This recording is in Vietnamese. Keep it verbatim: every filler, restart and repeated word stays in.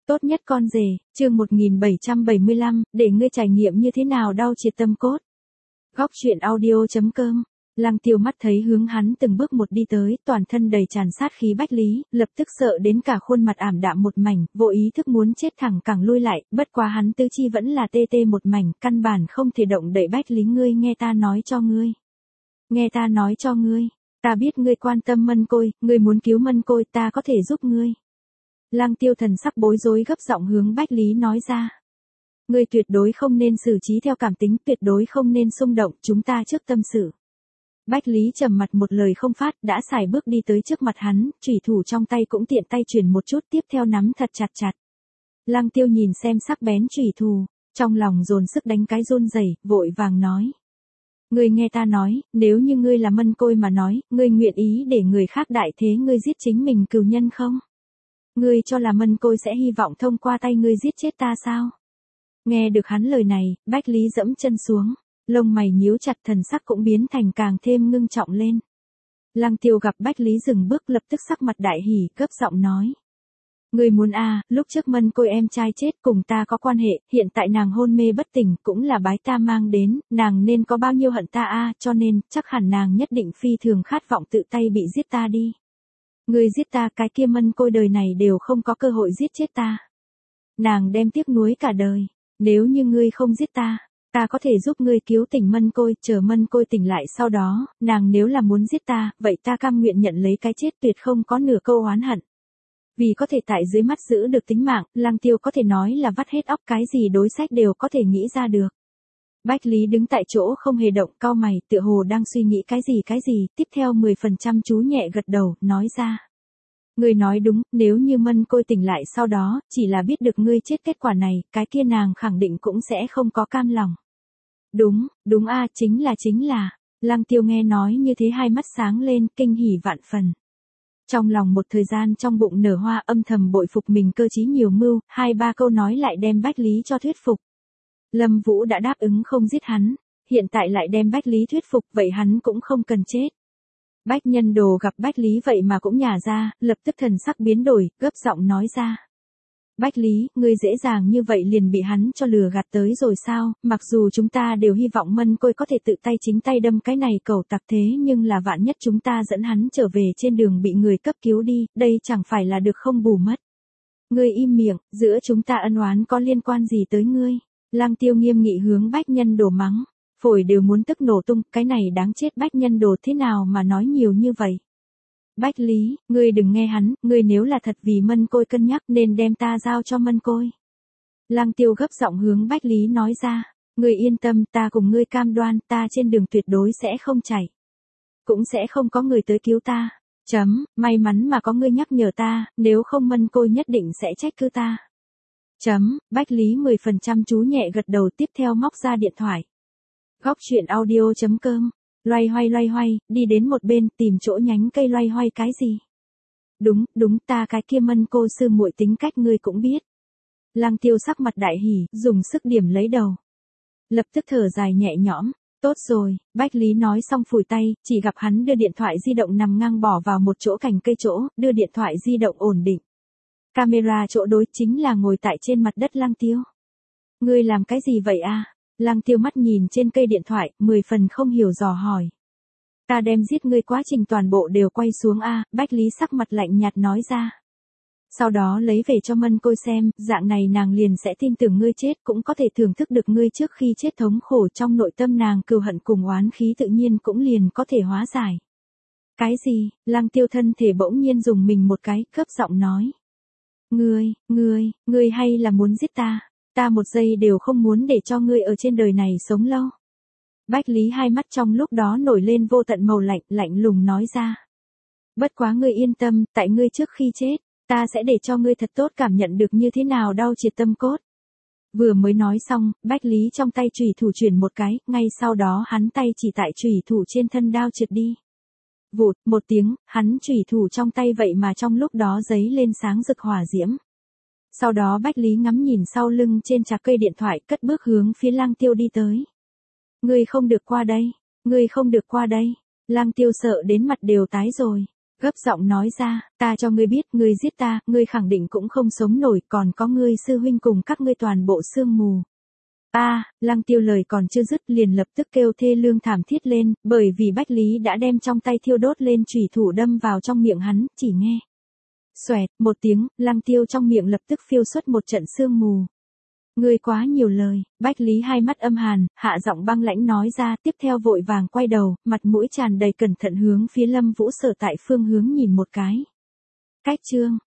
Tốt nhất con rể, chương một nghìn bảy trăm bảy mươi lăm, để ngươi trải nghiệm như thế nào đau triệt tâm cốt. Góc truyện audio chấm com. Lăng Tiêu mắt thấy hướng hắn từng bước một đi tới, toàn thân đầy tràn sát khí Bách Lý, lập tức sợ đến cả khuôn mặt ảm đạm một mảnh, vô ý thức muốn chết thẳng cẳng lui lại, bất quá hắn tứ chi vẫn là tê tê một mảnh, căn bản không thể động đậy. Bách Lý, ngươi nghe ta nói cho ngươi. Nghe ta nói cho ngươi, ta biết ngươi quan tâm Mân Côi, ngươi muốn cứu Mân Côi, ta có thể giúp ngươi. Lăng Tiêu thần sắc bối rối gấp giọng hướng Bách Lý nói ra. Ngươi tuyệt đối không nên xử trí theo cảm tính, tuyệt đối không nên xung động, chúng ta trước tâm sự. Bách Lý trầm mặt một lời không phát, đã xài bước đi tới trước mặt hắn, chủy thủ trong tay cũng tiện tay chuyển một chút, tiếp theo nắm thật chặt chặt. Lăng Tiêu nhìn xem sắc bén chủy thủ, trong lòng dồn sức đánh cái run rẩy, vội vàng nói. Ngươi nghe ta nói, nếu như ngươi là Mân Côi mà nói, ngươi nguyện ý để người khác đại thế ngươi giết chính mình cừu nhân không? Ngươi cho là Mân Côi sẽ hy vọng thông qua tay ngươi giết chết ta sao? Nghe được hắn lời này, Bách Lý dẫm chân xuống, lông mày nhíu chặt, thần sắc cũng biến thành càng thêm ngưng trọng lên. Lăng Tiêu gặp Bách Lý dừng bước lập tức sắc mặt đại hỉ, gấp giọng nói. Ngươi muốn a, à, lúc trước Mân Côi em trai chết cùng ta có quan hệ, hiện tại nàng hôn mê bất tỉnh cũng là bái ta mang đến, nàng nên có bao nhiêu hận ta a, à, cho nên, chắc hẳn nàng nhất định phi thường khát vọng tự tay bị giết ta đi. Ngươi giết ta, cái kia Mân Côi đời này đều không có cơ hội giết chết ta. Nàng đem tiếc nuối cả đời, nếu như ngươi không giết ta, ta có thể giúp ngươi cứu tỉnh Mân Côi, chờ Mân Côi tỉnh lại sau đó, nàng nếu là muốn giết ta, vậy ta cam nguyện nhận lấy cái chết, tuyệt không có nửa câu oán hận. Vì có thể tại dưới mắt giữ được tính mạng, Lăng Tiêu có thể nói là vắt hết óc, cái gì đối sách đều có thể nghĩ ra được. Bách Lý đứng tại chỗ không hề động, cau mày, tựa hồ đang suy nghĩ cái gì cái gì, tiếp theo mười phần trăm chú nhẹ gật đầu, nói ra. Ngươi nói đúng, nếu như Mân Côi tỉnh lại sau đó, chỉ là biết được ngươi chết kết quả này, cái kia nàng khẳng định cũng sẽ không có cam lòng. Đúng, đúng a, à, chính là chính là, Lăng Tiêu nghe nói như thế hai mắt sáng lên, kinh hỉ vạn phần. Trong lòng một thời gian trong bụng nở hoa, âm thầm bội phục mình cơ trí nhiều mưu, hai ba câu nói lại đem Bách Lý cho thuyết phục. Lâm Vũ đã đáp ứng không giết hắn, hiện tại lại đem Bách Lý thuyết phục, vậy hắn cũng không cần chết. Bách Nhân Đồ gặp Bách Lý vậy mà cũng nhả ra, lập tức thần sắc biến đổi, gấp giọng nói ra. Bách Lý, ngươi dễ dàng như vậy liền bị hắn cho lừa gạt tới rồi sao, mặc dù chúng ta đều hy vọng Mân Côi có thể tự tay chính tay đâm cái này cẩu tặc, thế nhưng là vạn nhất chúng ta dẫn hắn trở về trên đường bị người cấp cứu đi, đây chẳng phải là được không bù mất. Ngươi im miệng, giữa chúng ta ân oán có liên quan gì tới ngươi? Lăng Tiêu nghiêm nghị hướng Bách Nhân Đồ mắng, phổi đều muốn tức nổ tung, cái này đáng chết. Bách Nhân Đồ thế nào mà nói nhiều như vậy? Bách Lý, ngươi đừng nghe hắn, ngươi nếu là thật vì Mân Côi cân nhắc nên đem ta giao cho Mân Côi. Lăng Tiêu gấp giọng hướng Bách Lý nói ra, ngươi yên tâm, ta cùng ngươi cam đoan, ta trên đường tuyệt đối sẽ không chạy. Cũng sẽ không có người tới cứu ta. Chấm, may mắn mà có ngươi nhắc nhở ta, nếu không Mân Côi nhất định sẽ trách cứ ta. Chấm, Bách Lý mười phần trăm chú nhẹ gật đầu, tiếp theo móc ra điện thoại. Góc truyện audio chấm com. Loay hoay loay hoay, đi đến một bên, tìm chỗ nhánh cây loay hoay cái gì? Đúng, đúng, ta cái kia Mân cô sư muội tính cách ngươi cũng biết. Lăng Tiêu sắc mặt đại hỉ, dùng sức điểm lấy đầu. Lập tức thở dài nhẹ nhõm, tốt rồi, Bách Lý nói xong phủi tay, chỉ gặp hắn đưa điện thoại di động nằm ngang bỏ vào một chỗ cành cây chỗ, đưa điện thoại di động ổn định. Camera chỗ đối chính là ngồi tại trên mặt đất Lăng Tiêu. Ngươi làm cái gì vậy a? Lăng Tiêu mắt nhìn trên cây điện thoại, mười phần không hiểu dò hỏi. Ta đem giết ngươi quá trình toàn bộ đều quay xuống a, Bách Lý sắc mặt lạnh nhạt nói ra. Sau đó lấy về cho Mân Côi xem, dạng này nàng liền sẽ tin tưởng ngươi chết, cũng có thể thưởng thức được ngươi trước khi chết thống khổ, trong nội tâm nàng cừu hận cùng oán khí tự nhiên cũng liền có thể hóa giải. Cái gì? Lăng Tiêu thân thể bỗng nhiên dùng mình một cái, cấp giọng nói. Ngươi, ngươi, ngươi hay là muốn giết ta? Ta một giây đều không muốn để cho ngươi ở trên đời này sống lâu. Bách Lý hai mắt trong lúc đó nổi lên vô tận màu lạnh, lạnh lùng nói ra. Bất quá ngươi yên tâm, tại ngươi trước khi chết, ta sẽ để cho ngươi thật tốt cảm nhận được như thế nào đau triệt tâm cốt. Vừa mới nói xong, Bách Lý trong tay chủy thủ chuyển một cái, ngay sau đó hắn tay chỉ tại chủy thủ trên thân đao triệt đi. Vụt, một tiếng, hắn chủy thủ trong tay vậy mà trong lúc đó giấy lên sáng rực hỏa diễm. Sau đó Bách Lý ngắm nhìn sau lưng trên chạc cây điện thoại, cất bước hướng phía Lăng Tiêu đi tới. Ngươi không được qua đây, ngươi không được qua đây. Lăng Tiêu sợ đến mặt đều tái rồi. Gấp giọng nói ra, ta cho ngươi biết, ngươi giết ta, ngươi khẳng định cũng không sống nổi, còn có ngươi sư huynh cùng các ngươi toàn bộ sương mù. A, à, Lăng Tiêu lời còn chưa dứt liền lập tức kêu thê lương thảm thiết lên, bởi vì Bách Lý đã đem trong tay thiêu đốt lên chủy thủ đâm vào trong miệng hắn, chỉ nghe. Xoẹt, một tiếng, Lăng Tiêu trong miệng lập tức phiêu xuất một trận sương mù. Ngươi quá nhiều lời, Bách Lý hai mắt âm hàn, hạ giọng băng lãnh nói ra, tiếp theo vội vàng quay đầu, mặt mũi tràn đầy cẩn thận hướng phía Lâm Vũ sở tại phương hướng nhìn một cái. Cách chương